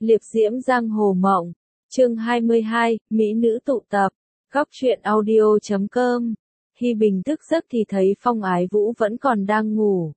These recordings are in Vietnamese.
Liệp diễm giang hồ mộng. Chương 22, Mỹ nữ tụ tập. Góc truyện audio.com. Hi Bình thức giấc thì thấy Phong Ái Vũ vẫn còn đang ngủ.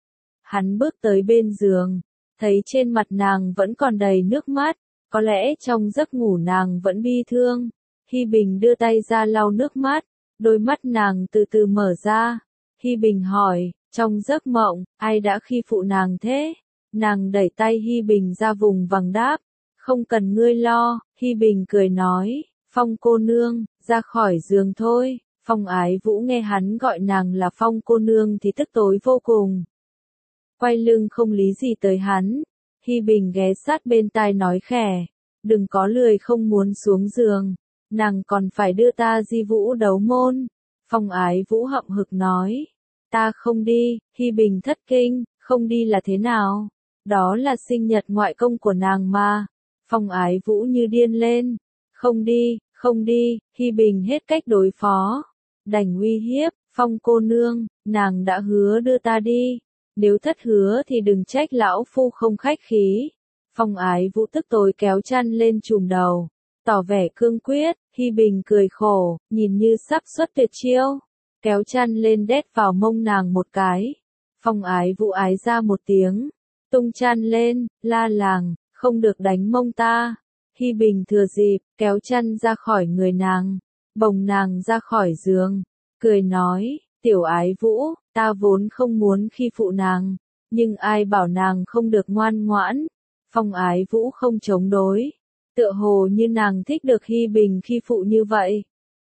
Hắn bước tới bên giường, thấy trên mặt nàng vẫn còn đầy nước mắt, có lẽ trong giấc ngủ nàng vẫn bi thương. Hi Bình đưa tay ra lau nước mắt, đôi mắt nàng từ từ mở ra. Hi Bình hỏi, trong giấc mộng, ai đã khi phụ nàng thế? Nàng đẩy tay Hi Bình ra vùng vằng đáp, không cần ngươi lo. Hi Bình cười nói, Phong cô nương, ra khỏi giường thôi. Phong Ái Vũ nghe hắn gọi nàng là Phong cô nương thì tức tối vô cùng. Quay lưng không lý gì tới hắn. Hi Bình ghé sát bên tai nói khẽ, đừng có lười không muốn xuống giường, nàng còn phải đưa ta di vũ đấu môn. Phong Ái Vũ hậm hực nói, ta không đi. Hi Bình thất kinh, không đi là thế nào? Đó là sinh nhật ngoại công của nàng mà. Phong Ái Vũ như điên lên, không đi, không đi. Hi Bình hết cách đối phó, đành uy hiếp, Phong cô nương, nàng đã hứa đưa ta đi, nếu thất hứa thì đừng trách lão phu không khách khí. Phong Ái Vũ tức tối kéo chăn lên trùm đầu, tỏ vẻ cương quyết. Hi Bình cười khổ, nhìn như sắp xuất tuyệt chiêu, kéo chăn lên đét vào mông nàng một cái. Phong Ái Vũ ái ra một tiếng, tung chăn lên, la làng, không được đánh mông ta. Hi Bình thừa dịp, kéo chăn ra khỏi người nàng, bồng nàng ra khỏi giường, cười nói, tiểu Ái Vũ, ta vốn không muốn khi phụ nàng, nhưng ai bảo nàng không được ngoan ngoãn. Phong Ái Vũ không chống đối, tựa hồ như nàng thích được Hi Bình khi phụ như vậy.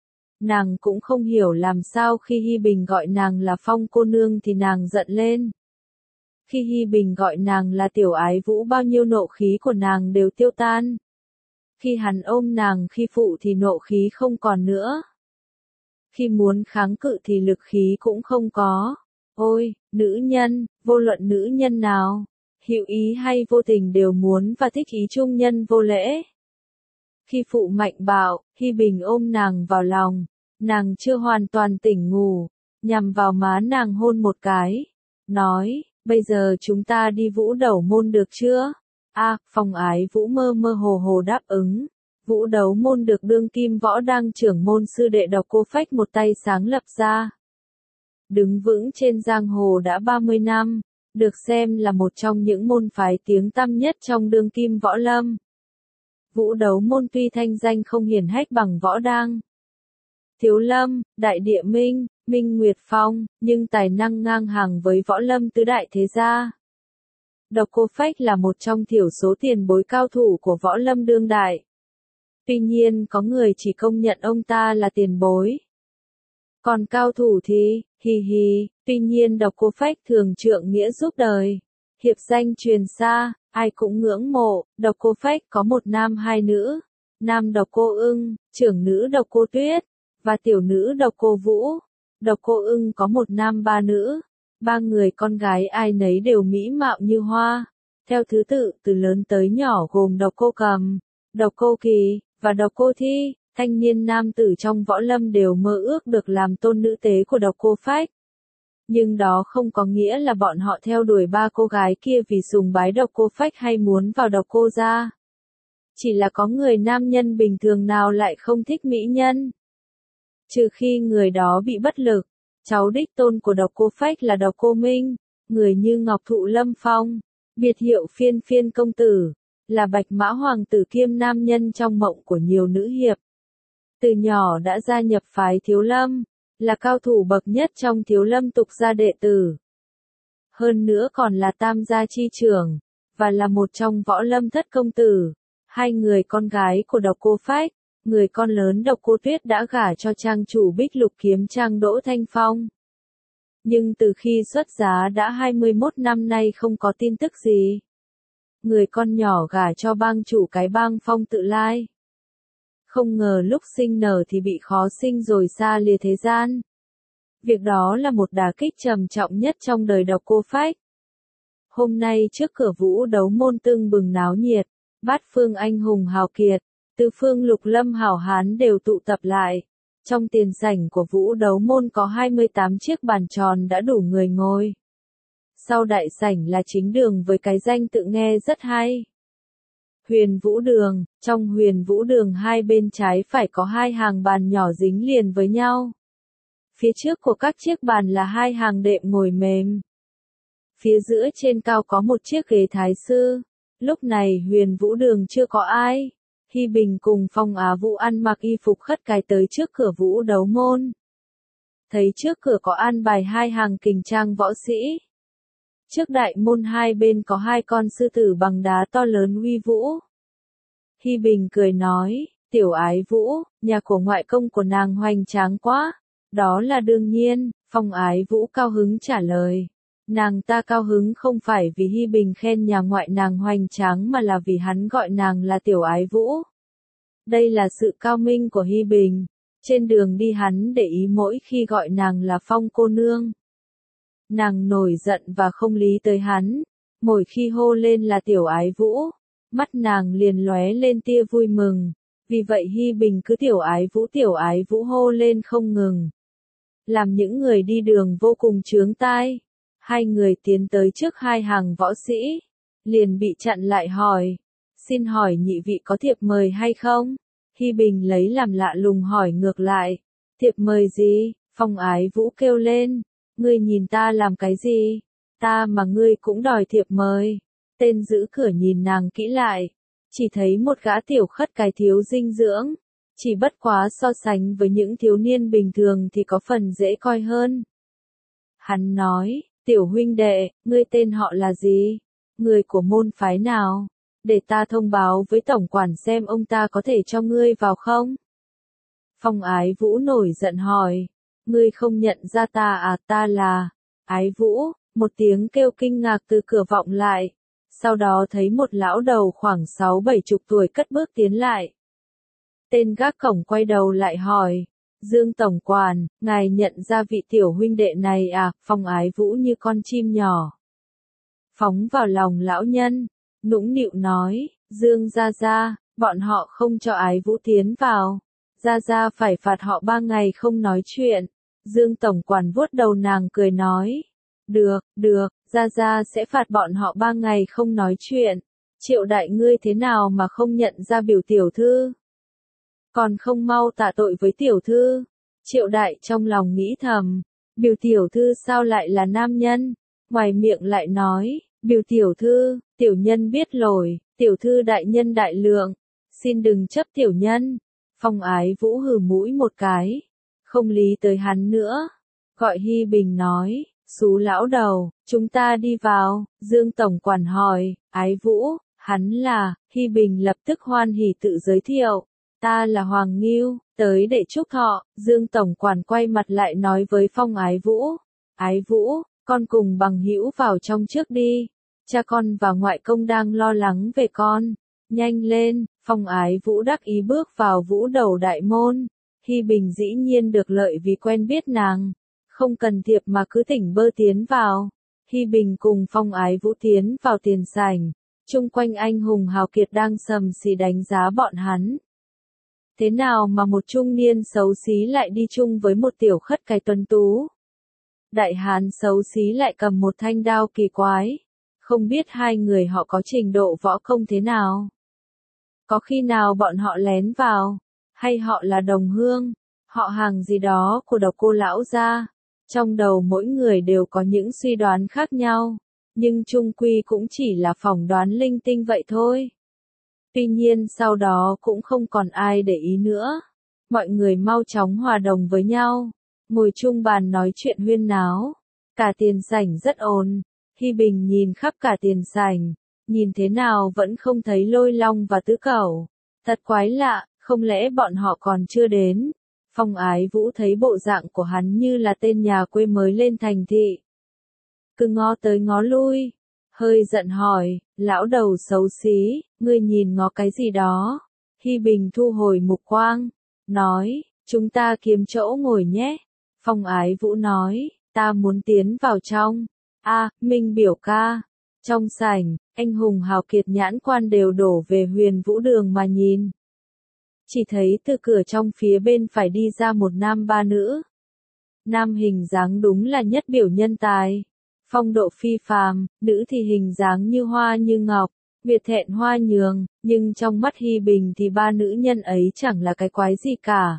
Nàng cũng không hiểu làm sao khi Hi Bình gọi nàng là Phong cô nương thì nàng giận lên. Khi Hi Bình gọi nàng là tiểu Ái Vũ bao nhiêu nộ khí của nàng đều tiêu tan. Khi hắn ôm nàng khi phụ thì nộ khí không còn nữa. Khi muốn kháng cự thì lực khí cũng không có. Ôi, nữ nhân, vô luận nữ nhân nào, hữu ý hay vô tình đều muốn và thích ý chung nhân vô lễ. Khi phụ mạnh bạo, Hi Bình ôm nàng vào lòng, nàng chưa hoàn toàn tỉnh ngủ, nhằm vào má nàng hôn một cái, nói, bây giờ chúng ta đi vũ đấu môn được chưa? Phong Ái Vũ mơ mơ hồ hồ đáp ứng. Vũ đấu môn được đương kim võ đang trưởng môn sư đệ Độc Cô Phách một tay sáng lập ra. Đứng vững trên giang hồ đã 30 năm, được xem là một trong những môn phái tiếng tăm nhất trong đương kim võ lâm. Vũ đấu môn tuy thanh danh không hiển hách bằng võ đang, Thiếu Lâm, Đại Địa Minh, Minh Nguyệt Phong, nhưng tài năng ngang hàng với võ lâm tứ đại thế gia. Độc Cô Phách là một trong thiểu số tiền bối cao thủ của võ lâm đương đại. Tuy nhiên có người chỉ công nhận ông ta là tiền bối. Còn cao thủ thì, tuy nhiên Độc Cô Phách thường trượng nghĩa giúp đời. Hiệp danh truyền xa, ai cũng ngưỡng mộ. Độc Cô Phách có một nam hai nữ. Nam Độc Cô Ưng, trưởng nữ Độc Cô Tuyết, và tiểu nữ Độc Cô Vũ. Độc Cô Ưng có một nam ba nữ. Ba người con gái ai nấy đều mỹ mạo như hoa. Theo thứ tự từ lớn tới nhỏ gồm Độc Cô Cầm, Độc Cô Kỳ, và Độc Cô Thi. Thanh niên nam tử trong võ lâm đều mơ ước được làm tôn nữ tế của Độc Cô Phách. Nhưng đó không có nghĩa là bọn họ theo đuổi ba cô gái kia vì sùng bái Độc Cô Phách hay muốn vào Độc Cô gia. Chỉ là có người nam nhân bình thường nào lại không thích mỹ nhân. Trừ khi người đó bị bất lực. Cháu đích tôn của Độc Cô Phách là Độc Cô Minh, người như Ngọc Thụ Lâm Phong, biệt hiệu Phiên Phiên công tử, là bạch mã hoàng tử kiêm nam nhân trong mộng của nhiều nữ hiệp. Từ nhỏ đã gia nhập phái Thiếu Lâm, là cao thủ bậc nhất trong Thiếu Lâm tục gia đệ tử. Hơn nữa còn là tam gia chi trưởng, và là một trong võ lâm thất công tử. Hai người con gái của Độc Cô Phách, người con lớn Độc Cô Tuyết đã gả cho trang chủ Bích Lục Kiếm Trang Đỗ Thanh Phong. Nhưng từ khi xuất giá đã 21 năm nay không có tin tức gì. Người con nhỏ gả cho bang chủ cái bang Phong Tự Lai. Không ngờ lúc sinh nở thì bị khó sinh rồi xa lìa thế gian. Việc đó là một đả kích trầm trọng nhất trong đời Độc Cô Phách. Hôm nay trước cửa vũ đấu môn tưng bừng náo nhiệt, bát phương anh hùng hào kiệt, tứ phương lục lâm hảo hán đều tụ tập lại. Trong tiền sảnh của vũ đấu môn có 28 chiếc bàn tròn đã đủ người ngồi. Sau đại sảnh là chính đường với cái danh tự nghe rất hay. Huyền Vũ Đường, trong Huyền Vũ Đường hai bên trái phải có hai hàng bàn nhỏ dính liền với nhau. Phía trước của các chiếc bàn là hai hàng đệm ngồi mềm. Phía giữa trên cao có một chiếc ghế thái sư. Lúc này Huyền Vũ Đường chưa có ai. Hi Bình cùng Phong Á Vũ ăn mặc y phục khất cái tới trước cửa Vũ Đấu Môn. Thấy trước cửa có an bài hai hàng kình trang võ sĩ. Trước đại môn hai bên có hai con sư tử bằng đá to lớn uy vũ. Hi Bình cười nói, Tiểu Ái Vũ, nhà của ngoại công của nàng hoành tráng quá. Đó là đương nhiên, Phong Ái Vũ cao hứng trả lời. Nàng ta cao hứng không phải vì Hi Bình khen nhà ngoại nàng hoành tráng mà là vì hắn gọi nàng là Tiểu Ái Vũ. Đây là sự cao minh của Hi Bình. Trên đường đi hắn để ý mỗi khi gọi nàng là Phong cô nương. Nàng nổi giận và không lý tới hắn. Mỗi khi hô lên là Tiểu Ái Vũ, mắt nàng liền lóe lên tia vui mừng. Vì vậy Hi Bình cứ Tiểu Ái Vũ hô lên không ngừng. Làm những người đi đường vô cùng chướng tai. Hai người tiến tới trước hai hàng võ sĩ. Liền bị chặn lại hỏi. Xin hỏi nhị vị có thiệp mời hay không? Hi Bình lấy làm lạ lùng hỏi ngược lại. Thiệp mời gì? Phong Ái Vũ kêu lên. Ngươi nhìn ta làm cái gì? Ta mà ngươi cũng đòi thiệp mời. Tên giữ cửa nhìn nàng kỹ lại. Chỉ thấy một gã tiểu khất cái thiếu dinh dưỡng. Chỉ bất quá so sánh với những thiếu niên bình thường thì có phần dễ coi hơn. Hắn nói, Tiểu huynh đệ, ngươi tên họ là gì? Người của môn phái nào? Để ta thông báo với tổng quản xem ông ta có thể cho ngươi vào không? Phong Ái Vũ nổi giận hỏi. Ngươi không nhận ra ta à? Ta là Ái Vũ. Một tiếng kêu kinh ngạc từ cửa vọng lại. Sau đó thấy một lão đầu khoảng 6-7 chục tuổi cất bước tiến lại. Tên gác cổng quay đầu lại hỏi. Dương tổng quản, ngài nhận ra vị tiểu huynh đệ này à? Phong Ái Vũ như con chim nhỏ. Phóng vào lòng lão nhân. Nũng nịu nói, Dương gia gia, bọn họ không cho Ái Vũ tiến vào. Gia gia phải phạt họ 3 ngày không nói chuyện. Dương tổng quản vuốt đầu nàng cười nói. Được, gia gia sẽ phạt bọn họ 3 ngày không nói chuyện. Triệu đại ngươi thế nào mà không nhận ra biểu tiểu thư? Còn không mau tạ tội với tiểu thư. Triệu đại trong lòng nghĩ thầm. Biểu tiểu thư sao lại là nam nhân? Ngoài miệng lại nói. Biểu tiểu thư, tiểu nhân biết lỗi, tiểu thư đại nhân đại lượng. Xin đừng chấp tiểu nhân. Phong Ái Vũ hừ mũi một cái. Không lý tới hắn nữa. Gọi Hi Bình nói. Xú lão đầu, chúng ta đi vào. Dương tổng quản hỏi. Ái Vũ, hắn là. Hi Bình lập tức hoan hỉ tự giới thiệu. Ta là Hoàng Ngưu, tới để chúc thọ. Dương tổng quản quay mặt lại nói với Phong Ái Vũ. Ái Vũ, con cùng bằng hữu vào trong trước đi. Cha con và ngoại công đang lo lắng về con. Nhanh lên. Phong Ái Vũ đắc ý bước vào Vũ Đầu đại môn. Hi Bình dĩ nhiên được lợi vì quen biết nàng. Không cần thiệp mà cứ thỉnh bơ tiến vào. Hi Bình cùng Phong Ái Vũ tiến vào tiền sảnh. Chung quanh anh hùng hào kiệt đang sầm xì đánh giá bọn hắn. Thế nào mà một trung niên xấu xí lại đi chung với một tiểu khất cái tuấn tú? Đại hán xấu xí lại cầm một thanh đao kỳ quái. Không biết hai người họ có trình độ võ công thế nào? Có khi nào bọn họ lén vào? Hay họ là đồng hương? Họ hàng gì đó của Độc Cô lão gia? Trong đầu mỗi người đều có những suy đoán khác nhau. Nhưng chung quy cũng chỉ là phỏng đoán linh tinh vậy thôi. Tuy nhiên sau đó cũng không còn ai để ý nữa. Mọi người mau chóng hòa đồng với nhau. Ngồi chung bàn nói chuyện huyên náo. Cả tiền sảnh rất ồn. Hi Bình nhìn khắp cả tiền sảnh. Nhìn thế nào vẫn không thấy Lôi Long và Tứ Cẩu. Thật quái lạ, không lẽ bọn họ còn chưa đến. Phong Ái Vũ thấy bộ dạng của hắn như là tên nhà quê mới lên thành thị. Cứ ngó tới ngó lui. Hơi giận hỏi, lão đầu xấu xí, ngươi nhìn ngó cái gì đó? Hi Bình thu hồi mục quang. Nói, chúng ta kiếm chỗ ngồi nhé. Phong Ái Vũ nói, ta muốn tiến vào trong. Minh biểu ca. Trong sảnh, anh hùng hào kiệt nhãn quan đều đổ về Huyền Vũ Đường mà nhìn. Chỉ thấy từ cửa trong phía bên phải đi ra một nam ba nữ. Nam hình dáng đúng là nhất biểu nhân tài. Phong độ phi phàm, nữ thì hình dáng như hoa như ngọc. Việt Thẹn Hoa Nhường, nhưng trong mắt Hi Bình thì ba nữ nhân ấy chẳng là cái quái gì cả.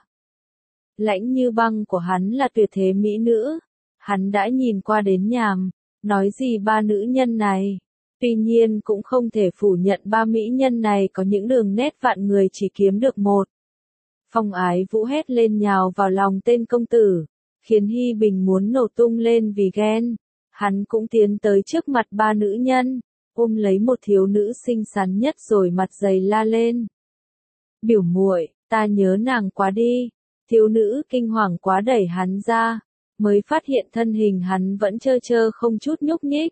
Lãnh Như Băng của hắn là tuyệt thế mỹ nữ, hắn đã nhìn qua đến nhàm, nói gì ba nữ nhân này. Tuy nhiên cũng không thể phủ nhận ba mỹ nhân này có những đường nét vạn người chỉ kiếm được một. Phong Ái Vũ hét lên nhào vào lòng tên công tử, khiến Hi Bình muốn nổ tung lên vì ghen. Hắn cũng tiến tới trước mặt ba nữ nhân, ôm lấy một thiếu nữ xinh xắn nhất rồi mặt dày la lên. Biểu muội, ta nhớ nàng quá đi. Thiếu nữ kinh hoàng quá đẩy hắn ra, mới phát hiện thân hình hắn vẫn trơ trơ không chút nhúc nhích.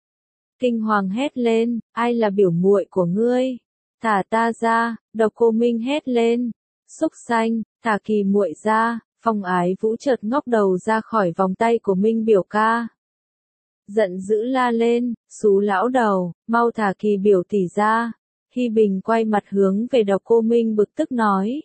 Kinh hoàng hét lên, ai là biểu muội của ngươi? Thả ta ra, Độc Cô Minh hét lên. Xúc xanh, thả Kỳ muội ra. Phong Ái Vũ chợt ngóc đầu ra khỏi vòng tay của Minh biểu ca. Giận dữ la lên, xú lão đầu, mau thả Kỳ biểu tỷ ra. Hi Bình quay mặt hướng về Độc Cô Minh bực tức nói.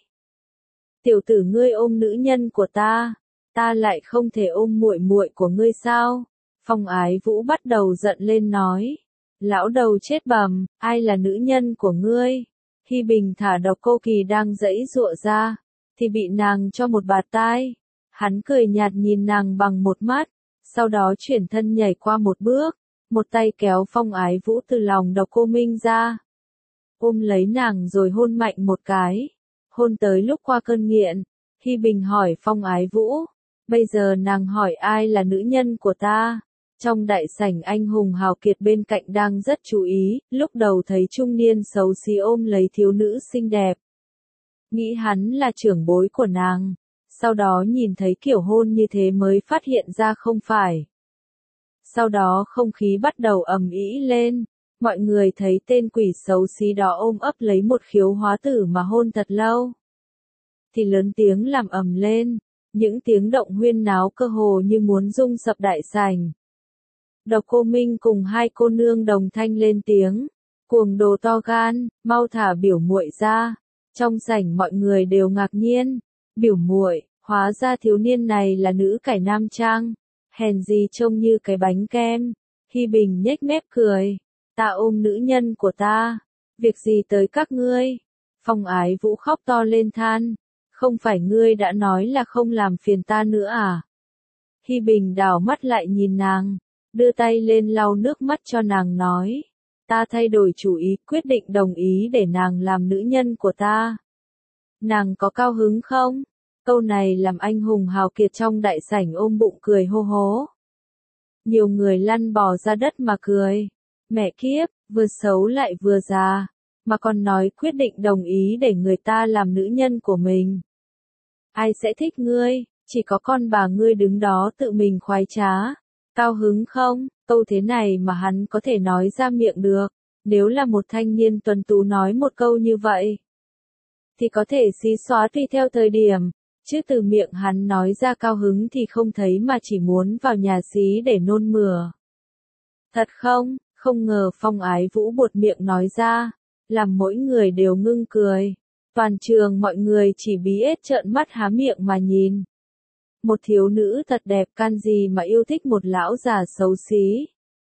Tiểu tử ngươi ôm nữ nhân của ta lại không thể ôm muội muội của ngươi sao? Phong Ái Vũ bắt đầu giận lên nói. Lão đầu chết bầm, ai là nữ nhân của ngươi? Hi Bình thả Độc Cô Kỳ đang giãy giụa ra, thì bị nàng cho một bạt tai. Hắn cười nhạt nhìn nàng bằng một mắt, sau đó chuyển thân nhảy qua một bước, một tay kéo Phong Ái Vũ từ lòng Độc Cô Minh ra. Ôm lấy nàng rồi hôn mạnh một cái. Hôn tới lúc qua cơn nghiện, Hi Bình hỏi Phong Ái Vũ, bây giờ nàng hỏi ai là nữ nhân của ta? Trong đại sảnh anh hùng hào kiệt bên cạnh đang rất chú ý, lúc đầu thấy trung niên xấu xí ôm lấy thiếu nữ xinh đẹp. Nghĩ hắn là trưởng bối của nàng, sau đó nhìn thấy kiểu hôn như thế mới phát hiện ra không phải. Sau đó không khí bắt đầu ầm ĩ lên. Mọi người thấy tên quỷ xấu xí đó ôm ấp lấy một khiếu hóa tử mà hôn thật lâu. Thì lớn tiếng làm ầm lên, những tiếng động huyên náo cơ hồ như muốn rung sập đại sảnh. Độc Cô Minh cùng hai cô nương đồng thanh lên tiếng, cuồng đồ to gan, mau thả biểu muội ra. Trong sảnh mọi người đều ngạc nhiên, biểu muội, hóa ra thiếu niên này là nữ cải nam trang, hèn gì trông như cái bánh kem. Hi Bình nhếch mép cười. Ta ôm nữ nhân của ta, việc gì tới các ngươi? Phong Ái Vũ khóc to lên than, không phải ngươi đã nói là không làm phiền ta nữa à? Hi Bình đảo mắt lại nhìn nàng, đưa tay lên lau nước mắt cho nàng nói, ta thay đổi chủ ý, quyết định đồng ý để nàng làm nữ nhân của ta. Nàng có cao hứng không? Câu này làm anh hùng hào kiệt trong đại sảnh ôm bụng cười hô hố. Nhiều người lăn bò ra đất mà cười. Mẹ kiếp, vừa xấu lại vừa già, mà còn nói quyết định đồng ý để người ta làm nữ nhân của mình. Ai sẽ thích ngươi, chỉ có con bà ngươi đứng đó tự mình khoái trá. Cao hứng không? Câu thế này mà hắn có thể nói ra miệng được. Nếu là một thanh niên tuấn tú nói một câu như vậy, thì có thể xí xóa tùy theo thời điểm. Chứ từ miệng hắn nói ra cao hứng thì không thấy mà chỉ muốn vào nhà xí để nôn mửa. Thật không? Không ngờ Phong Ái Vũ buột miệng nói ra, làm mỗi người đều ngưng cười. Toàn trường mọi người chỉ bí ết trợn mắt há miệng mà nhìn. Một thiếu nữ thật đẹp can gì mà yêu thích một lão già xấu xí.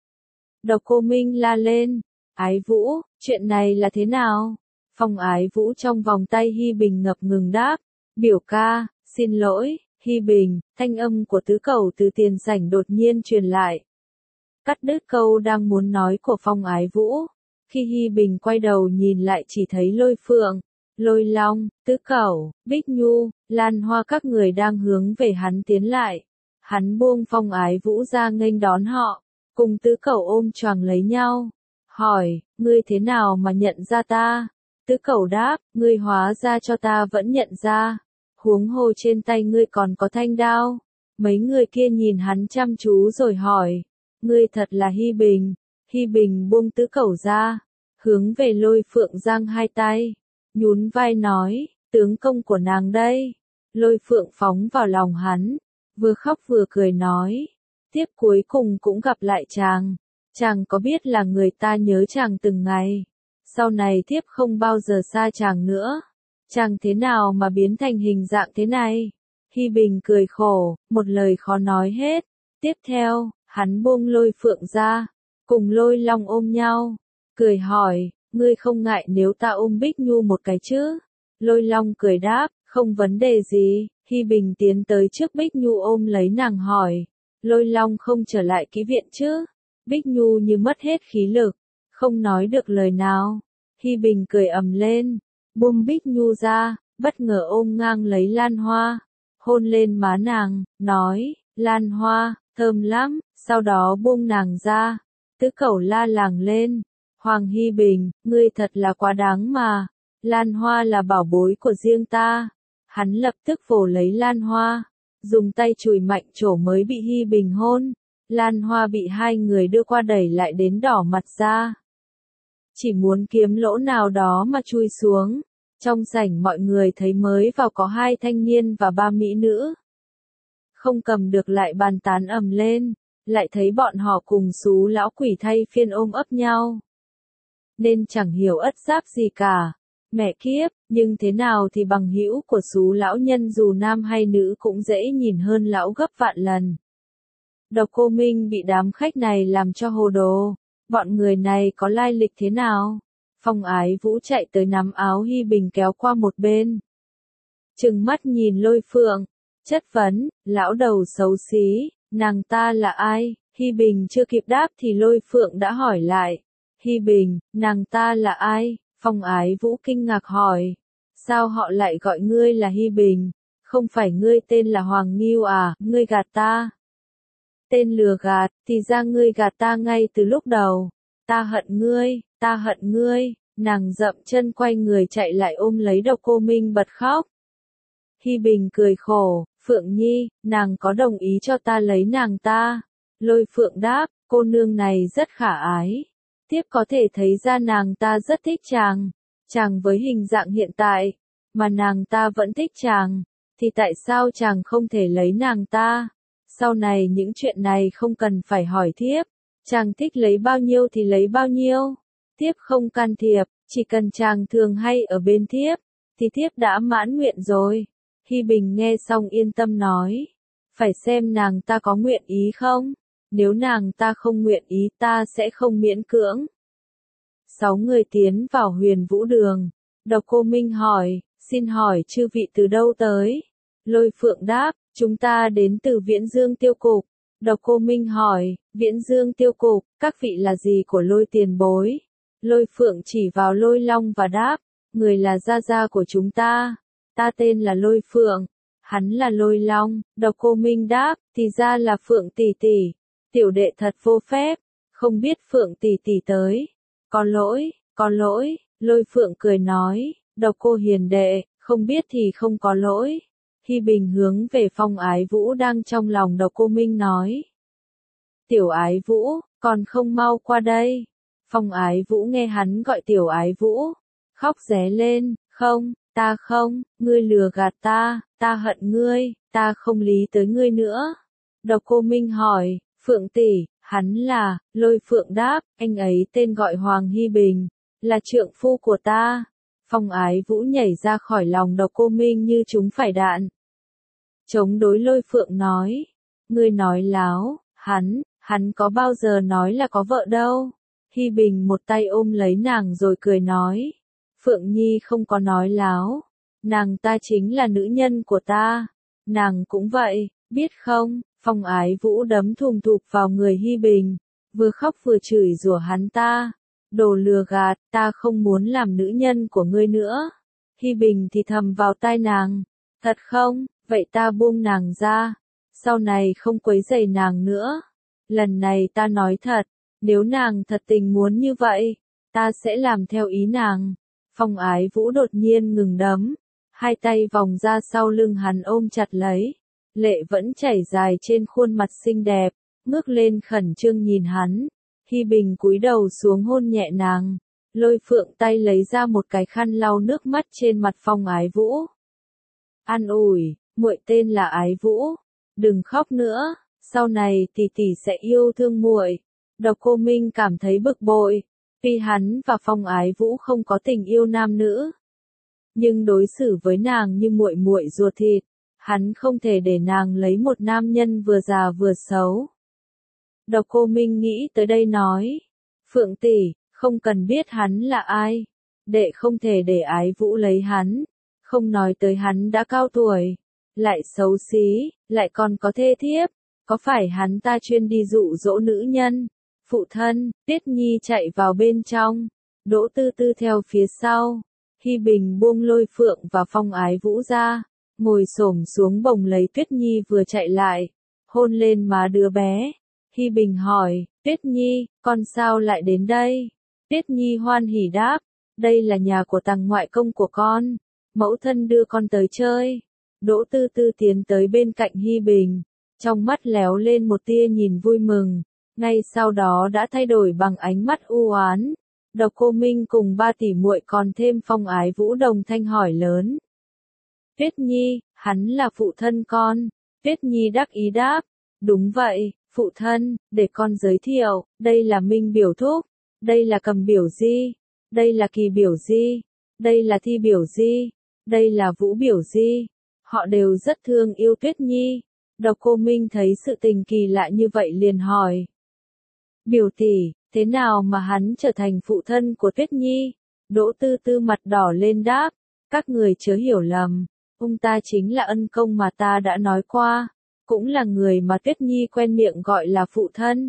Độc Cô Minh la lên, Ái Vũ, chuyện này là thế nào? Phong Ái Vũ trong vòng tay Hi Bình ngập ngừng đáp, biểu ca, xin lỗi, Hi Bình. Thanh âm của tứ cẩu từ tiền sảnh đột nhiên truyền lại. Cắt đứt câu đang muốn nói của Phong Ái Vũ. Khi Hi Bình quay đầu nhìn lại chỉ thấy Lôi Phượng, Lôi Long, Tứ Cẩu, Bích Nhu, Lan Hoa các người đang hướng về hắn tiến lại. Hắn buông Phong Ái Vũ ra nghênh đón họ, cùng Tứ Cẩu ôm choàng lấy nhau. Hỏi, ngươi thế nào mà nhận ra ta? Tứ Cẩu đáp, ngươi hóa ra cho ta vẫn nhận ra. Huống hồ trên tay ngươi còn có thanh đao. Mấy người kia nhìn hắn chăm chú rồi hỏi. Ngươi thật là Hi Bình. Hi Bình buông Tứ Cẩu ra, hướng về Lôi Phượng giang hai tay, nhún vai nói, tướng công của nàng đây. Lôi Phượng phóng vào lòng hắn, vừa khóc vừa cười nói, tiếp cuối cùng cũng gặp lại chàng. Chàng có biết là người ta nhớ chàng từng ngày, sau này tiếp không bao giờ xa chàng nữa. Chàng thế nào mà biến thành hình dạng thế này? Hi Bình cười khổ, một lời khó nói hết. Tiếp theo, hắn buông Lôi Phượng ra, cùng Lôi Long ôm nhau, cười hỏi, ngươi không ngại nếu ta ôm Bích Nhu một cái chứ? Lôi Long cười đáp, không vấn đề gì. Hi Bình tiến tới trước Bích Nhu ôm lấy nàng hỏi, Lôi Long không trở lại kỹ viện chứ? Bích Nhu như mất hết khí lực, không nói được lời nào. Hi Bình cười ầm lên, buông Bích Nhu ra, bất ngờ ôm ngang lấy Lan Hoa, hôn lên má nàng, nói, Lan Hoa, thơm lắm, sau đó buông nàng ra. Tứ Cẩu la làng lên, Hoàng Hi Bình, ngươi thật là quá đáng mà, Lan Hoa là bảo bối của riêng ta. Hắn lập tức vồ lấy Lan Hoa, dùng tay chùi mạnh chỗ mới bị Hi Bình hôn. Lan Hoa bị hai người đưa qua đẩy lại đến đỏ mặt ra. Chỉ muốn kiếm lỗ nào đó mà chui xuống. Trong sảnh mọi người thấy mới vào có hai thanh niên và ba mỹ nữ. Không cầm được lại bàn tán ầm lên, lại thấy bọn họ cùng xú lão quỷ thay phiên ôm ấp nhau. Nên chẳng hiểu ất giáp gì cả. Mẹ kiếp, nhưng thế nào thì bằng hữu của xú lão nhân dù nam hay nữ cũng dễ nhìn hơn lão gấp vạn lần. Độc Cô Minh bị đám khách này làm cho hồ đồ. Bọn người này có lai lịch thế nào? Phong Ái Vũ chạy tới nắm áo Hi Bình kéo qua một bên. Trừng mắt nhìn Lôi Phượng, chất vấn, lão đầu xấu xí, nàng ta là ai? Hi Bình chưa kịp đáp thì Lôi Phượng đã hỏi lại. Hi Bình, nàng ta là ai? Phong Ái Vũ kinh ngạc hỏi. Sao họ lại gọi ngươi là Hi Bình? Không phải ngươi tên là Hoàng Nghiêu à? Ngươi gạt ta. Tên lừa gạt, thì ra ngươi gạt ta ngay từ lúc đầu. Ta hận ngươi, ta hận ngươi. Nàng dậm chân quay người chạy lại ôm lấy Độc Cô Minh bật khóc. Hi Bình cười khổ, Phượng Nhi, nàng có đồng ý cho ta lấy nàng ta? Lôi Phượng đáp, cô nương này rất khả ái. Tiếp có thể thấy ra nàng ta rất thích chàng. Chàng với hình dạng hiện tại, mà nàng ta vẫn thích chàng, thì tại sao chàng không thể lấy nàng ta? Sau này những chuyện này không cần phải hỏi thiếp. Chàng thích lấy bao nhiêu thì lấy bao nhiêu. Thiếp không can thiệp, chỉ cần chàng thường hay ở bên thiếp, thì thiếp đã mãn nguyện rồi. Hi Bình nghe xong yên tâm nói. Phải xem nàng ta có nguyện ý không? Nếu nàng ta không nguyện ý ta sẽ không miễn cưỡng. 6 người tiến vào Huyền Vũ Đường. Độc Cô Minh hỏi, xin hỏi chư vị từ đâu tới? Lôi Phượng đáp, chúng ta đến từ Viễn Dương Tiêu Cục. Độc Cô Minh hỏi, Viễn Dương Tiêu Cục, các vị là gì của Lôi tiền bối? Lôi Phượng chỉ vào Lôi Long và đáp, người là gia gia của chúng ta. Ta tên là Lôi Phượng, hắn là Lôi Long. Độc Cô Minh đáp, thì ra là Phượng tỷ tỷ. Tiểu đệ thật vô phép, không biết Phượng tỷ tỷ tới. Có lỗi, Lôi Phượng cười nói, Độc Cô hiền đệ, không biết thì không có lỗi. Hi Bình hướng về Phong Ái Vũ đang trong lòng Độc Cô Minh nói. Tiểu Ái Vũ, còn không mau qua đây. Phong Ái Vũ nghe hắn gọi Tiểu Ái Vũ, khóc ré lên, không, ta không, ngươi lừa gạt ta hận ngươi, ta không lý tới ngươi nữa. Độc Cô Minh hỏi, Phượng tỷ, hắn là? Lôi Phượng đáp, anh ấy tên gọi Hoàng Hi Bình, là trượng phu của ta. Phong Ái Vũ nhảy ra khỏi lòng Độc Cô Minh như chúng phải đạn. Chống đối Lôi Phượng nói, ngươi nói láo, hắn có bao giờ nói là có vợ đâu. Hi Bình một tay ôm lấy nàng rồi cười nói, Phượng Nhi không có nói láo, nàng ta chính là nữ nhân của ta, nàng cũng vậy, biết không? Phong Ái Vũ đấm thùm thụp vào người Hi Bình, vừa khóc vừa chửi rủa hắn ta, đồ lừa gạt, ta không muốn làm nữ nhân của ngươi nữa. Hi Bình thì thầm vào tai nàng, thật không, vậy ta buông nàng ra, sau này không quấy rầy nàng nữa. Lần này ta nói thật, nếu nàng thật tình muốn như vậy, ta sẽ làm theo ý nàng. Phong Ái Vũ đột nhiên ngừng đấm, hai tay vòng ra sau lưng hắn ôm chặt lấy, lệ vẫn chảy dài trên khuôn mặt xinh đẹp, ngước lên khẩn trương nhìn hắn. Hi Bình cúi đầu xuống hôn nhẹ nàng, Lôi Phượng tay lấy ra một cái khăn lau nước mắt trên mặt Phong Ái Vũ. An ủi, muội tên là Ái Vũ, đừng khóc nữa, sau này tỷ tỷ sẽ yêu thương muội. Độc Cô Minh cảm thấy bực bội, vì hắn và Phong Ái Vũ không có tình yêu nam nữ, nhưng đối xử với nàng như muội muội ruột thịt, hắn không thể để nàng lấy một nam nhân vừa già vừa xấu. Độc Cô Minh nghĩ tới đây nói, Phượng tỷ, Không cần biết hắn là ai. Đệ không thể để Ái Vũ lấy hắn. Không nói tới hắn đã cao tuổi. Lại xấu xí, lại còn có thê thiếp. Có phải hắn ta chuyên đi dụ dỗ nữ nhân? Phụ thân, Tuyết Nhi chạy vào bên trong. Đỗ Tư Tư theo phía sau. Hi Bình buông Lôi Phượng và Phong Ái Vũ ra. Ngồi xổm xuống bồng lấy Tuyết Nhi vừa chạy lại. Hôn lên má đứa bé. Hi Bình hỏi, Tuyết Nhi, con sao lại đến đây? Tuyết Nhi hoan hỉ đáp, đây là nhà của Tằng ngoại công của con. Mẫu thân đưa con tới chơi. Đỗ Tư Tư tiến tới bên cạnh Hi Bình. Trong mắt léo lên một tia nhìn vui mừng. Ngay sau đó đã thay đổi bằng ánh mắt u oán. Độc Cô Minh cùng ba tỷ muội còn thêm Phong Ái Vũ đồng thanh hỏi lớn. Tuyết Nhi, hắn là phụ thân con. Tuyết Nhi đắc ý đáp. Đúng vậy, phụ thân, để con giới thiệu, đây là Minh biểu thúc, đây là Cầm biểu di, đây là Kỳ biểu di, đây là Thi biểu di, đây là Vũ biểu di. Họ đều rất thương yêu Tuyết Nhi. Độc Cô Minh thấy sự tình kỳ lạ như vậy liền hỏi. Biểu tỷ, thế nào mà hắn trở thành phụ thân của Tuyết Nhi? Đỗ Tư Tư mặt đỏ lên đáp, các người chớ hiểu lầm, ông ta chính là ân công mà ta đã nói qua, cũng là người mà Tuyết Nhi quen miệng gọi là phụ thân.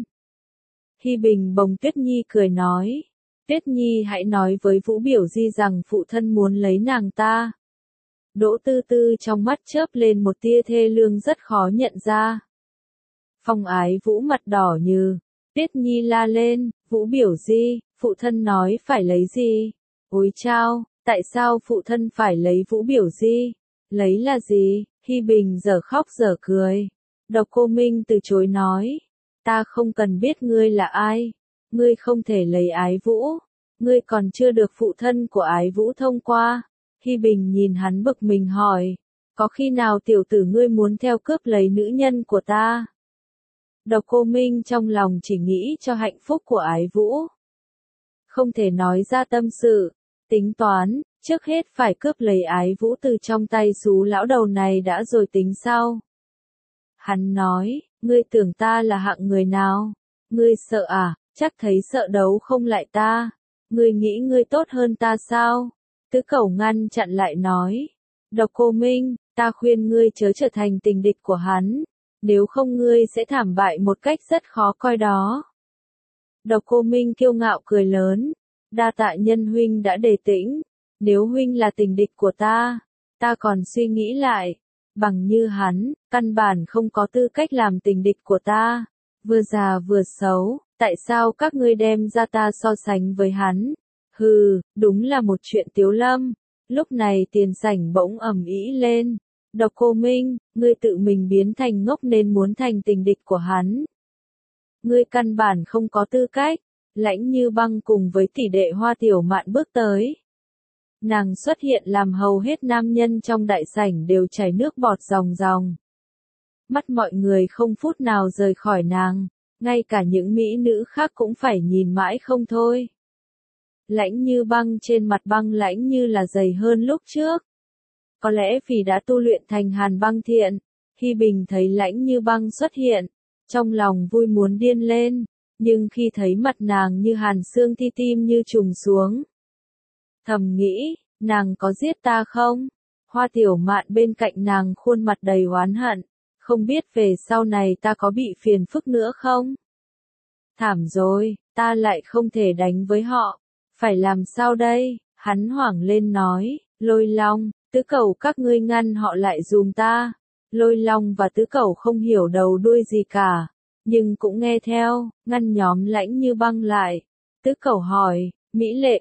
Hi Bình bồng Tuyết Nhi cười nói, Tuyết Nhi hãy nói với Vũ biểu di rằng phụ thân muốn lấy nàng ta. Đỗ Tư Tư trong mắt chớp lên một tia thê lương rất khó nhận ra. Phong Ái Vũ mặt đỏ như, Tuyết Nhi la lên, Vũ biểu di, phụ thân nói phải lấy gì? Ôi chao, tại sao phụ thân phải lấy Vũ biểu di? Lấy là gì? Hi Bình giờ khóc giờ cười. Độc Cô Minh từ chối nói, ta không cần biết ngươi là ai. Ngươi không thể lấy Ái Vũ. Ngươi còn chưa được phụ thân của Ái Vũ thông qua. Hi Bình nhìn hắn bực mình hỏi, có khi nào tiểu tử ngươi muốn theo cướp lấy nữ nhân của ta? Độc Cô Minh trong lòng chỉ nghĩ cho hạnh phúc của Ái Vũ. Không thể nói ra tâm sự, tính toán, trước hết phải cướp lấy Ái Vũ từ trong tay xú lão đầu này đã rồi tính sau. Hắn nói, ngươi tưởng ta là hạng người nào? Ngươi sợ à, chắc thấy sợ đấu không lại ta. Ngươi nghĩ ngươi tốt hơn ta sao? Tứ Cẩu ngăn chặn lại nói, Độc Cô Minh, ta khuyên ngươi chớ trở thành tình địch của hắn, nếu không ngươi sẽ thảm bại một cách rất khó coi đó. Độc Cô Minh kiêu ngạo cười lớn, đa tạ nhân huynh đã đề tĩnh, nếu huynh là tình địch của ta còn suy nghĩ lại, bằng như hắn, căn bản không có tư cách làm tình địch của ta, vừa già vừa xấu, tại sao các ngươi đem ra ta so sánh với hắn? Hừ, đúng là một chuyện tiếu lâm. Lúc này tiền sảnh bỗng ầm ĩ lên. Độc Cô Minh, ngươi tự mình biến thành ngốc nên muốn thành tình địch của hắn. Ngươi căn bản không có tư cách. Lãnh Như Băng cùng với tỷ đệ Hoa Tiểu Mạn bước tới. Nàng xuất hiện làm hầu hết nam nhân trong đại sảnh đều chảy nước bọt ròng ròng. Mắt mọi người không phút nào rời khỏi nàng, ngay cả những mỹ nữ khác cũng phải nhìn mãi không thôi. Lãnh Như Băng trên mặt băng lãnh như là dày hơn lúc trước. Có lẽ vì đã tu luyện thành Hàn Băng Thiện, Hi Bình thấy Lãnh Như Băng xuất hiện, trong lòng vui muốn điên lên, nhưng khi thấy mặt nàng như hàn xương thi tim như trùng xuống. Thầm nghĩ, nàng có giết ta không? Hoa Tiểu Mạn bên cạnh nàng khuôn mặt đầy oán hận, không biết về sau này ta có bị phiền phức nữa không? Thảm rồi, ta lại không thể đánh với họ. Phải làm sao đây? Hắn hoảng lên nói, Lôi Long, Tứ Cẩu các ngươi ngăn họ lại dùm ta. Lôi Long và Tứ Cẩu không hiểu đầu đuôi gì cả, nhưng cũng nghe theo, ngăn nhóm Lãnh Như Băng lại. Tứ Cẩu hỏi, Mỹ Lệ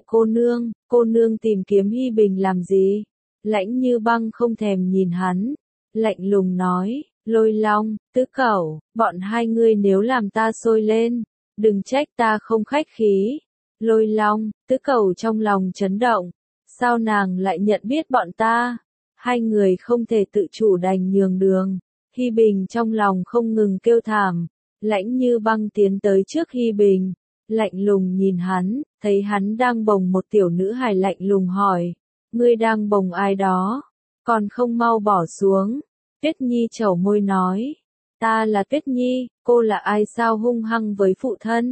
cô nương tìm kiếm Hi Bình làm gì? Lãnh Như Băng không thèm nhìn hắn, lạnh lùng nói, Lôi Long, Tứ Cẩu, bọn hai ngươi nếu làm ta sôi lên, đừng trách ta không khách khí. Lôi Long, Tứ Cẩu trong lòng chấn động, sao nàng lại nhận biết bọn ta? Hai người không thể tự chủ đành nhường đường. Hi Bình trong lòng không ngừng kêu thảm. Lãnh Như Băng tiến tới trước Hi Bình, lạnh lùng nhìn hắn, thấy hắn đang bồng một tiểu nữ hài lạnh lùng hỏi, ngươi đang bồng ai đó? Còn không mau bỏ xuống. Tuyết Nhi chẩu môi nói, ta là Tuyết Nhi, cô là ai sao hung hăng với phụ thân?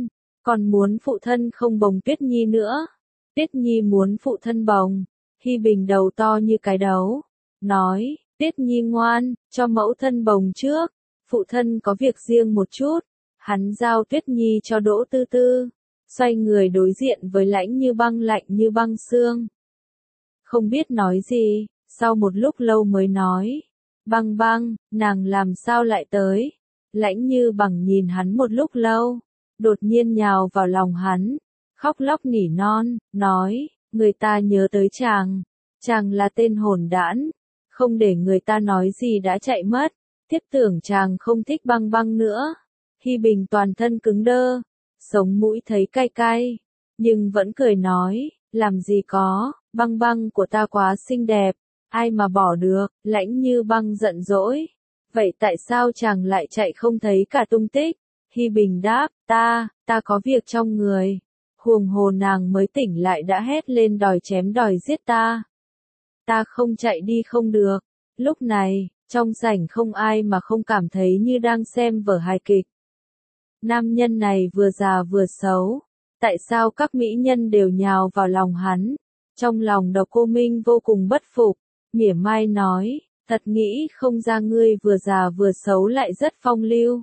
Còn muốn phụ thân không bồng Tuyết Nhi nữa. Tuyết Nhi muốn phụ thân bồng. Hi Bình đầu to như cái đấu. Nói, Tuyết Nhi ngoan, cho mẫu thân bồng trước. Phụ thân có việc riêng một chút. Hắn giao Tuyết Nhi cho Đỗ Tư Tư. Xoay người đối diện với Lãnh Như Băng lạnh như băng xương. Không biết nói gì, sau một lúc lâu mới nói. Băng băng, nàng làm sao lại tới? Lãnh Như Băng nhìn hắn một lúc lâu. Đột nhiên nhào vào lòng hắn. Khóc lóc nỉ non, nói, người ta nhớ tới chàng. Chàng là tên hỗn đản. Không để người ta nói gì đã chạy mất. Thiết tưởng chàng không thích băng băng nữa. Hi Bình toàn thân cứng đơ. Sống mũi thấy cay cay. Nhưng vẫn cười nói, làm gì có, băng băng của ta quá xinh đẹp. Ai mà bỏ được, Lãnh Như Băng giận dỗi. Vậy tại sao chàng lại chạy không thấy cả tung tích? Hi Bình đáp, ta có việc trong người. Huồng hồ nàng mới tỉnh lại đã hét lên đòi chém đòi giết ta. Ta không chạy đi không được. Lúc này, trong sảnh không ai mà không cảm thấy như đang xem vở hài kịch. Nam nhân này vừa già vừa xấu. Tại sao các mỹ nhân đều nhào vào lòng hắn? Trong lòng Độc Cô Minh vô cùng bất phục. Mỉa mai nói, thật nghĩ không ra ngươi vừa già vừa xấu lại rất phong lưu.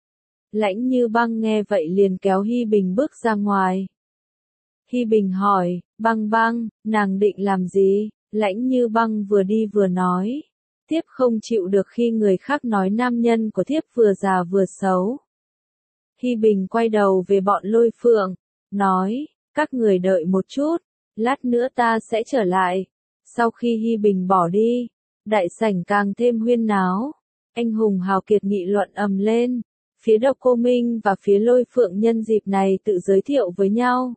Lãnh Như Băng nghe vậy liền kéo Hi Bình bước ra ngoài. Hi Bình hỏi, băng băng, nàng định làm gì? Lãnh Như Băng vừa đi vừa nói, thiếp không chịu được khi người khác nói nam nhân của thiếp vừa già vừa xấu. Hi Bình quay đầu về bọn Lôi Phượng, nói, các người đợi một chút, lát nữa ta sẽ trở lại. Sau khi Hi Bình bỏ đi, đại sảnh càng thêm huyên náo, anh hùng hào kiệt nghị luận ầm lên, phía Độc Cô Minh và phía Lôi Phượng nhân dịp này tự giới thiệu với nhau.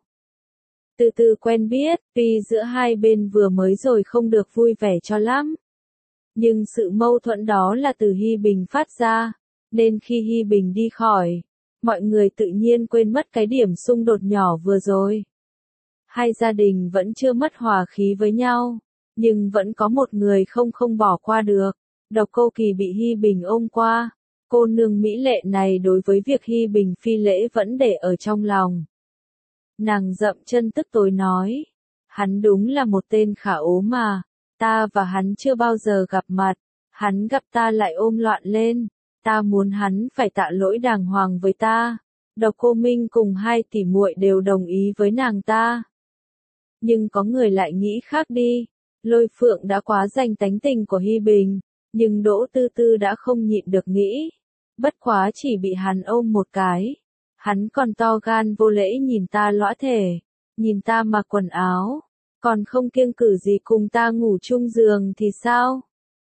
Từ từ quen biết, tuy giữa hai bên vừa mới rồi không được vui vẻ cho lắm. Nhưng sự mâu thuẫn đó là từ Hi Bình phát ra, nên khi Hi Bình đi khỏi, mọi người tự nhiên quên mất cái điểm xung đột nhỏ vừa rồi. Hai gia đình vẫn chưa mất hòa khí với nhau, nhưng vẫn có một người không bỏ qua được. Độc Cô Kỳ bị Hi Bình ôm qua, cô nương mỹ lệ này đối với việc Hi Bình phi lễ vẫn để ở trong lòng. Nàng dậm chân tức tối nói, hắn đúng là một tên khả ố mà, ta và hắn chưa bao giờ gặp mặt, hắn gặp ta lại ôm loạn lên, ta muốn hắn phải tạ lỗi đàng hoàng với ta. Độc Cô Minh cùng hai tỷ muội đều đồng ý với nàng ta. Nhưng có người lại nghĩ khác đi, Lôi Phượng đã quá giành tánh tình của Hi Bình, nhưng Đỗ Tư Tư đã không nhịn được nghĩ, bất quá chỉ bị hắn ôm một cái. Hắn còn to gan vô lễ nhìn ta lõa thể, nhìn ta mặc quần áo, còn không kiêng cử gì cùng ta ngủ chung giường thì sao?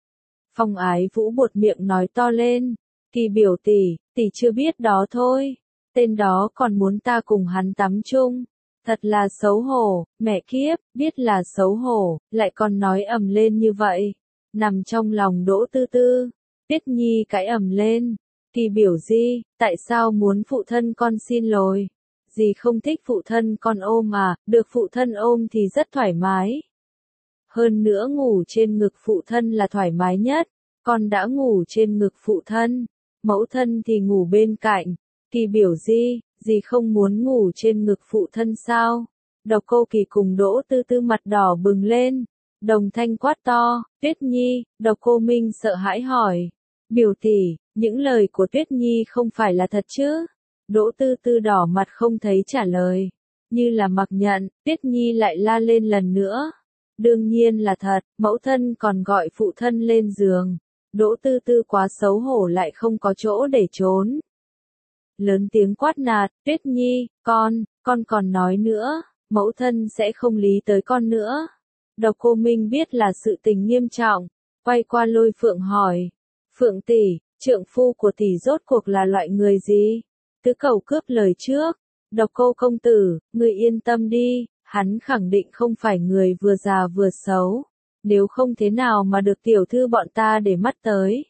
Phong Ái Vũ buột miệng nói to lên, Kỳ biểu tỷ chưa biết đó thôi, tên đó còn muốn ta cùng hắn tắm chung, thật là xấu hổ, mẹ kiếp, biết là xấu hổ, lại còn nói ầm lên như vậy. Nằm trong lòng Đỗ Tư Tư, Tuyết Nhi cãi ầm lên. Kỳ biểu di, tại sao muốn phụ thân con xin lỗi? Dì không thích phụ thân con ôm à, được phụ thân ôm thì rất thoải mái. Hơn nữa ngủ trên ngực phụ thân là thoải mái nhất, con đã ngủ trên ngực phụ thân, mẫu thân thì ngủ bên cạnh. Kỳ biểu di, dì không muốn ngủ trên ngực phụ thân sao? Độc Cô Kỳ cùng Đỗ Tư Tư mặt đỏ bừng lên, đồng thanh quát to, Tuyết Nhi. Độc Cô Minh sợ hãi hỏi, biểu tỷ, những lời của Tuyết Nhi không phải là thật chứ? Đỗ Tư Tư đỏ mặt không thấy trả lời, như là mặc nhận. Tuyết Nhi lại la lên lần nữa, đương nhiên là thật, mẫu thân còn gọi phụ thân lên giường. Đỗ Tư Tư quá xấu hổ lại không có chỗ để trốn, lớn tiếng quát nạt, Tuyết Nhi, con còn nói nữa, mẫu thân sẽ không lý tới con nữa. Độc Cô Minh biết là sự tình nghiêm trọng, quay qua Lôi Phượng hỏi, Phượng tỷ, trượng phu của tỷ rốt cuộc là loại người gì? Tứ Cầu cướp lời trước, Độc Cô công tử, người yên tâm đi, hắn khẳng định không phải người vừa già vừa xấu, nếu không thế nào mà được tiểu thư bọn ta để mắt tới.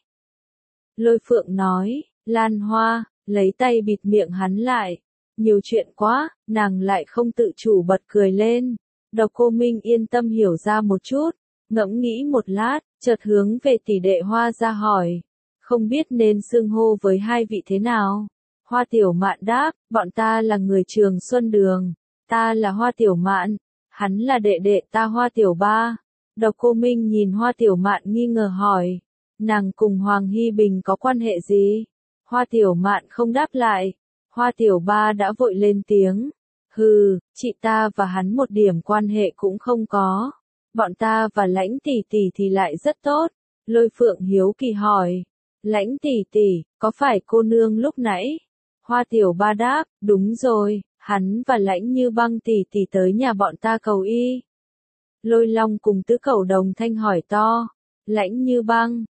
Lôi Phượng nói, Lan Hoa, lấy tay bịt miệng hắn lại, nhiều chuyện quá, nàng lại không tự chủ bật cười lên. Độc Cô Minh yên tâm hiểu ra một chút, ngẫm nghĩ một lát, chợt hướng về tỷ đệ Hoa ra hỏi, không biết nên xưng hô với hai vị thế nào? Hoa Tiểu Mạn đáp, bọn ta là người Trường Xuân Đường, ta là Hoa Tiểu Mạn, hắn là đệ đệ ta Hoa Tiểu Ba. Độc Cô Minh nhìn Hoa Tiểu Mạn nghi ngờ hỏi, nàng cùng Hoàng Hy Bình có quan hệ gì? Hoa Tiểu Mạn không đáp lại, Hoa Tiểu Ba đã vội lên tiếng, hừ, chị ta và hắn một điểm quan hệ cũng không có, bọn ta và Lãnh tỷ tỷ thì lại rất tốt. Lôi Phượng hiếu kỳ hỏi, Lãnh tỷ tỷ, có phải cô nương lúc nãy? Hoa Tiểu Ba đáp, đúng rồi, hắn và Lãnh Như Băng tỷ tỷ tới nhà bọn ta cầu y. Lôi Long cùng Tứ Cẩu đồng thanh hỏi to, Lãnh Như Băng,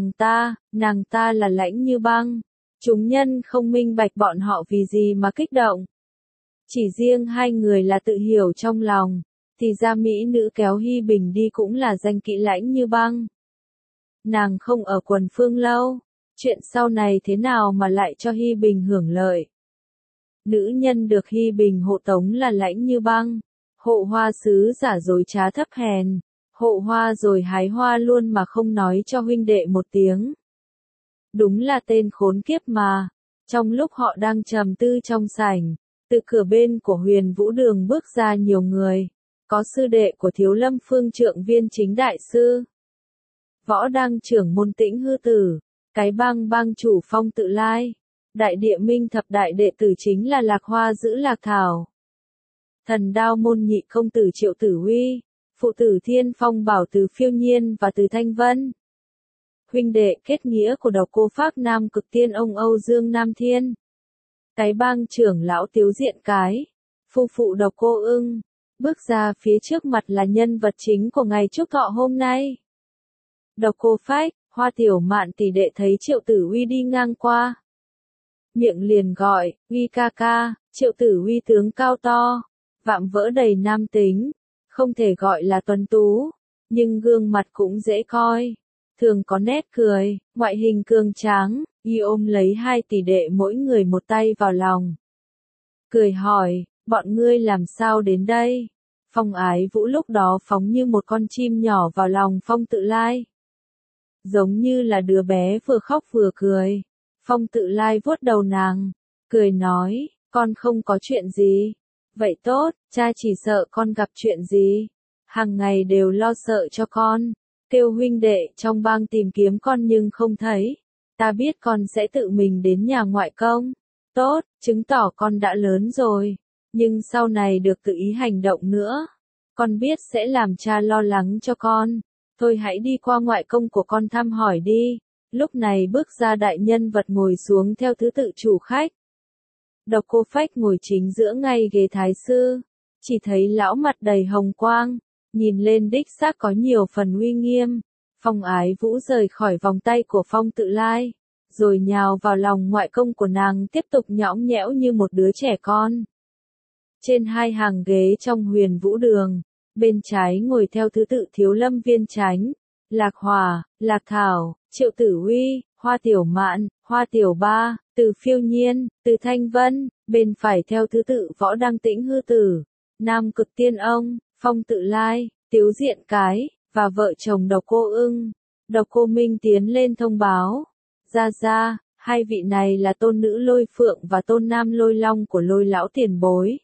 nàng ta là Lãnh Như Băng. Chúng nhân không minh bạch bọn họ vì gì mà kích động. Chỉ riêng hai người là tự hiểu trong lòng, thì ra mỹ nữ kéo Hy Bình đi cũng là danh kỵ Lãnh Như Băng. Nàng không ở Quần Phương lâu, chuyện sau này thế nào mà lại cho Hy Bình hưởng lợi. Nữ nhân được Hy Bình hộ tống là Lãnh Như Băng, hộ hoa sứ giả dối trá thấp hèn, hộ hoa rồi hái hoa luôn mà không nói cho huynh đệ một tiếng. Đúng là tên khốn kiếp mà. Trong lúc họ đang trầm tư trong sảnh, từ cửa bên của Huyền Vũ Đường bước ra nhiều người, có sư đệ của Thiếu Lâm Phương Trượng Viên Chính đại sư, Võ Đăng trưởng môn Tĩnh Hư Tử, cái bang chủ Phong Tự Lai, Đại Địa Minh thập đại đệ tử chính là Lạc Hoa giữ Lạc Thảo, Thần Đao môn nhị công tử Triệu Tử Huy, phụ tử Thiên Phong Bảo Từ Phiêu Nhiên và Từ Thanh Vân. Huynh đệ kết nghĩa của Độc Cô Phác Nam Cực Tiên ông Âu Dương Nam Thiên. Cái bang trưởng lão Tiếu Diện Cái, phu phụ Độc Cô Ưng, bước ra phía trước mặt là nhân vật chính của ngày chúc thọ hôm nay. Độc Cô Phách, Hoa Tiểu Mạn tỷ đệ thấy Triệu Tử Huy đi ngang qua. Miệng liền gọi, Huy ca ca. Triệu Tử Huy tướng cao to, vạm vỡ đầy nam tính, không thể gọi là tuấn tú, nhưng gương mặt cũng dễ coi. Thường có nét cười, ngoại hình cường tráng, y ôm lấy hai tỷ đệ mỗi người một tay vào lòng. Cười hỏi, bọn ngươi làm sao đến đây? Phong Ái Vũ lúc đó phóng như một con chim nhỏ vào lòng Phong Tự Lai. Giống như là đứa bé vừa khóc vừa cười. Phong Tự Lai vuốt đầu nàng, cười nói, con không có chuyện gì. Vậy tốt, cha chỉ sợ con gặp chuyện gì. Hàng ngày đều lo sợ cho con. Kêu huynh đệ trong bang tìm kiếm con nhưng không thấy. Ta biết con sẽ tự mình đến nhà ngoại công. Tốt, chứng tỏ con đã lớn rồi. Nhưng sau này được tự ý hành động nữa. Con biết sẽ làm cha lo lắng cho con. Thôi hãy đi qua ngoại công của con thăm hỏi đi. Lúc này bước ra đại nhân vật ngồi xuống theo thứ tự chủ khách. Độc Cô Phách ngồi chính giữa ngay ghế thái sư. Chỉ thấy lão mặt đầy hồng quang. Nhìn lên đích xác có nhiều phần uy nghiêm. Phong Ái Vũ rời khỏi vòng tay của Phong Tự Lai, rồi nhào vào lòng ngoại công của nàng tiếp tục nhõng nhẽo như một đứa trẻ con. Trên hai hàng ghế trong Huyền Vũ Đường, bên trái ngồi theo thứ tự Thiếu Lâm Viên Chánh, Lạc Hòa, Lạc Thảo, Triệu Tử Huy, Hoa Tiểu Mạn, Hoa Tiểu Ba, Từ Phiêu Nhiên, Từ Thanh Vân, bên phải theo thứ tự Võ Đăng Tĩnh Hư Tử, Nam Cực Tiên Ông, Phong Tự Lai, Tiếu Diện Cái, và vợ chồng Độc Cô Ưng. Độc Cô Minh tiến lên thông báo. Ra, hai vị này là tôn nữ Lôi Phượng và tôn nam Lôi Long của Lôi lão tiền bối.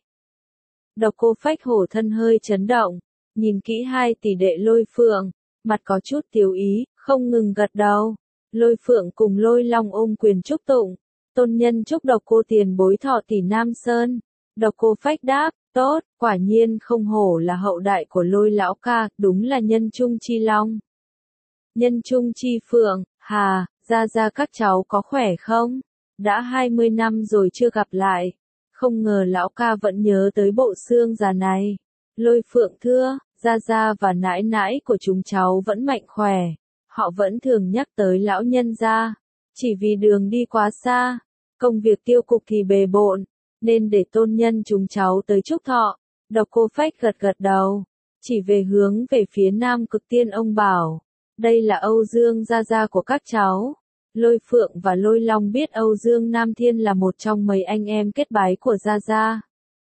Độc Cô Phách hổ thân hơi chấn động, nhìn kỹ hai tỷ đệ Lôi Phượng, mặt có chút tiếu ý, không ngừng gật đầu. Lôi Phượng cùng Lôi Long ôm quyền chúc tụng, tôn nhân chúc Độc Cô tiền bối thọ tỷ Nam Sơn. Độc Cô Phách đáp, tốt, quả nhiên không hổ là hậu đại của Lôi lão ca, đúng là nhân trung chi long. Nhân trung chi phượng, hà, ra các cháu có khỏe không? Đã 20 năm rồi chưa gặp lại. Không ngờ lão ca vẫn nhớ tới bộ xương già này. Lôi Phượng thưa, ra và nãi nãi của chúng cháu vẫn mạnh khỏe. Họ vẫn thường nhắc tới lão nhân gia. Chỉ vì đường đi quá xa, công việc tiêu cục thì bề bộn, nên để tôn nhân chúng cháu tới chúc thọ. Độc Cô Phách gật đầu, chỉ về hướng về phía Nam Cực Tiên ông bảo, đây là Âu Dương gia của các cháu. Lôi Phượng và Lôi Long biết Âu Dương Nam Thiên là một trong mấy anh em kết bái của gia.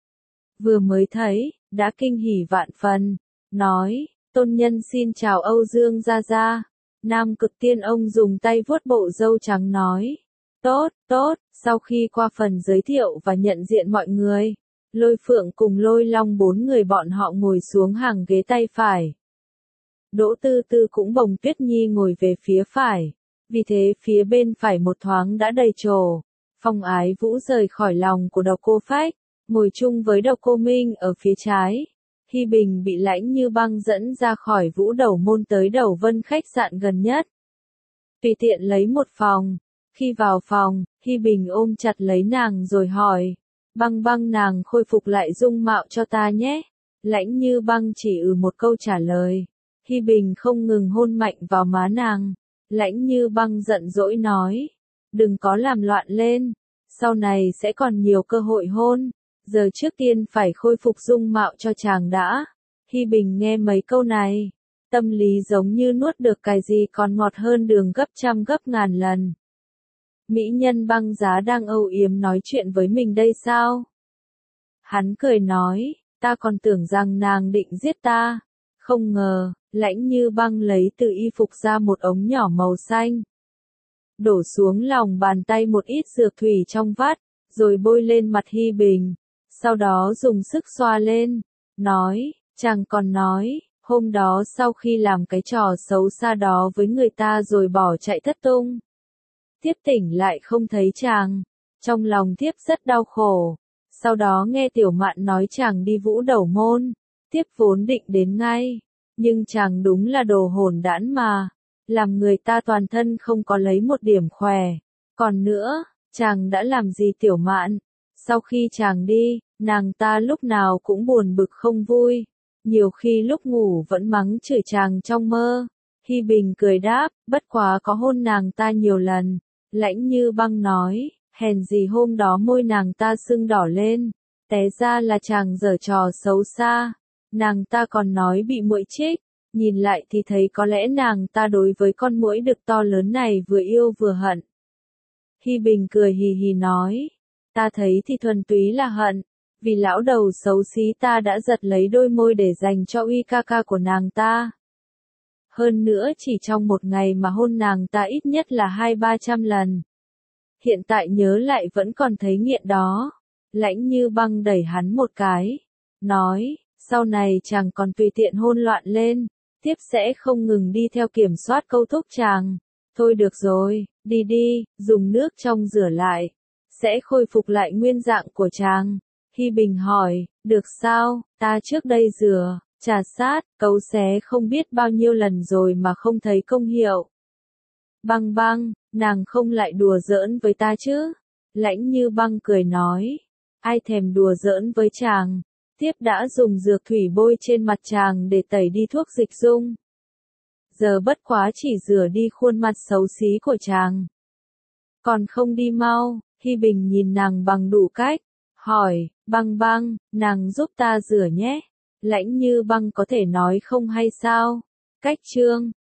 Vừa mới thấy, đã kinh hỉ vạn phần, nói, tôn nhân xin chào Âu Dương gia. Nam Cực Tiên ông dùng tay vuốt bộ râu trắng nói, Tốt, tốt, sau khi qua phần giới thiệu và nhận diện mọi người, Lôi Phượng cùng Lôi Long bốn người bọn họ ngồi xuống hàng ghế tay phải. Đỗ Tư Tư cũng bồng Tuyết Nhi ngồi về phía phải, vì thế phía bên phải một thoáng đã đầy trồ. Phong Ái Vũ rời khỏi lòng của Độc Cô Phách, ngồi chung với Độc Cô Minh ở phía trái. Hi Bình bị Lãnh Như Băng dẫn ra khỏi Vũ Đầu Môn tới Đầu Vân khách sạn gần nhất. Tùy tiện lấy một phòng. Khi vào phòng, Hi Bình ôm chặt lấy nàng rồi hỏi, Băng Băng nàng khôi phục lại dung mạo cho ta nhé. Lãnh Như Băng chỉ một câu trả lời. Hi Bình không ngừng hôn mạnh vào má nàng. Lãnh Như Băng giận dỗi nói, đừng có làm loạn lên, sau này sẽ còn nhiều cơ hội hôn, giờ trước tiên phải khôi phục dung mạo cho chàng đã. Hi Bình nghe mấy câu này, tâm lý giống như nuốt được cái gì còn ngọt hơn đường gấp trăm gấp ngàn lần. Mỹ nhân Băng Giá đang âu yếm nói chuyện với mình đây sao? Hắn cười nói, ta còn tưởng rằng nàng định giết ta. Không ngờ, Lãnh Như Băng lấy từ y phục ra một ống nhỏ màu xanh. Đổ xuống lòng bàn tay một ít dược thủy trong vắt, rồi bôi lên mặt Hi Bình. Sau đó dùng sức xoa lên, nói, chàng còn nói, hôm đó sau khi làm cái trò xấu xa đó với người ta rồi bỏ chạy thất tung. Thiếp tỉnh lại không thấy chàng, trong lòng thiếp rất đau khổ. Sau đó nghe Tiểu Mạn nói chàng đi Vũ Đầu Môn, thiếp vốn định đến ngay, nhưng chàng đúng là đồ hỗn đản mà, làm người ta toàn thân không có lấy một điểm khỏe. Còn nữa, chàng đã làm gì Tiểu Mạn? Sau khi chàng đi, nàng ta lúc nào cũng buồn bực không vui, nhiều khi lúc ngủ vẫn mắng chửi chàng trong mơ. Hi Bình cười đáp, bất quá có hôn nàng ta nhiều lần. Lãnh Như Băng nói, hèn gì hôm đó môi nàng ta sưng đỏ lên, té ra là chàng giở trò xấu xa. Nàng ta còn nói bị muỗi chích, nhìn lại thì thấy có lẽ nàng ta đối với con muỗi đực to lớn này vừa yêu vừa hận. Hi Bình cười hì hì nói, ta thấy thì thuần túy là hận, vì lão đầu xấu xí ta đã giật lấy đôi môi để dành cho uy ca ca của nàng ta. Hơn nữa chỉ trong một ngày mà hôn nàng ta ít nhất là 200-300 lần. Hiện tại nhớ lại vẫn còn thấy nghiện đó. Lãnh Như Băng đẩy hắn một cái, nói, sau này chàng còn tùy tiện hôn loạn lên, tiếp sẽ không ngừng đi theo kiểm soát câu thúc chàng. Thôi được rồi, đi đi, dùng nước trong rửa lại, sẽ khôi phục lại nguyên dạng của chàng. Hi Bình hỏi, được sao, ta trước đây rửa, trà sát, cấu xé không biết bao nhiêu lần rồi mà không thấy công hiệu. Băng Băng, nàng không lại đùa giỡn với ta chứ? Lãnh Như Băng cười nói, ai thèm đùa giỡn với chàng, tiếp đã dùng dược thủy bôi trên mặt chàng để tẩy đi thuốc dịch dung. Giờ bất quá chỉ rửa đi khuôn mặt xấu xí của chàng. Còn không đi mau, Hi Bình nhìn nàng bằng đủ cách, hỏi, Băng Băng, nàng giúp ta rửa nhé. Lãnh Như Băng có thể nói không hay sao? Cách chương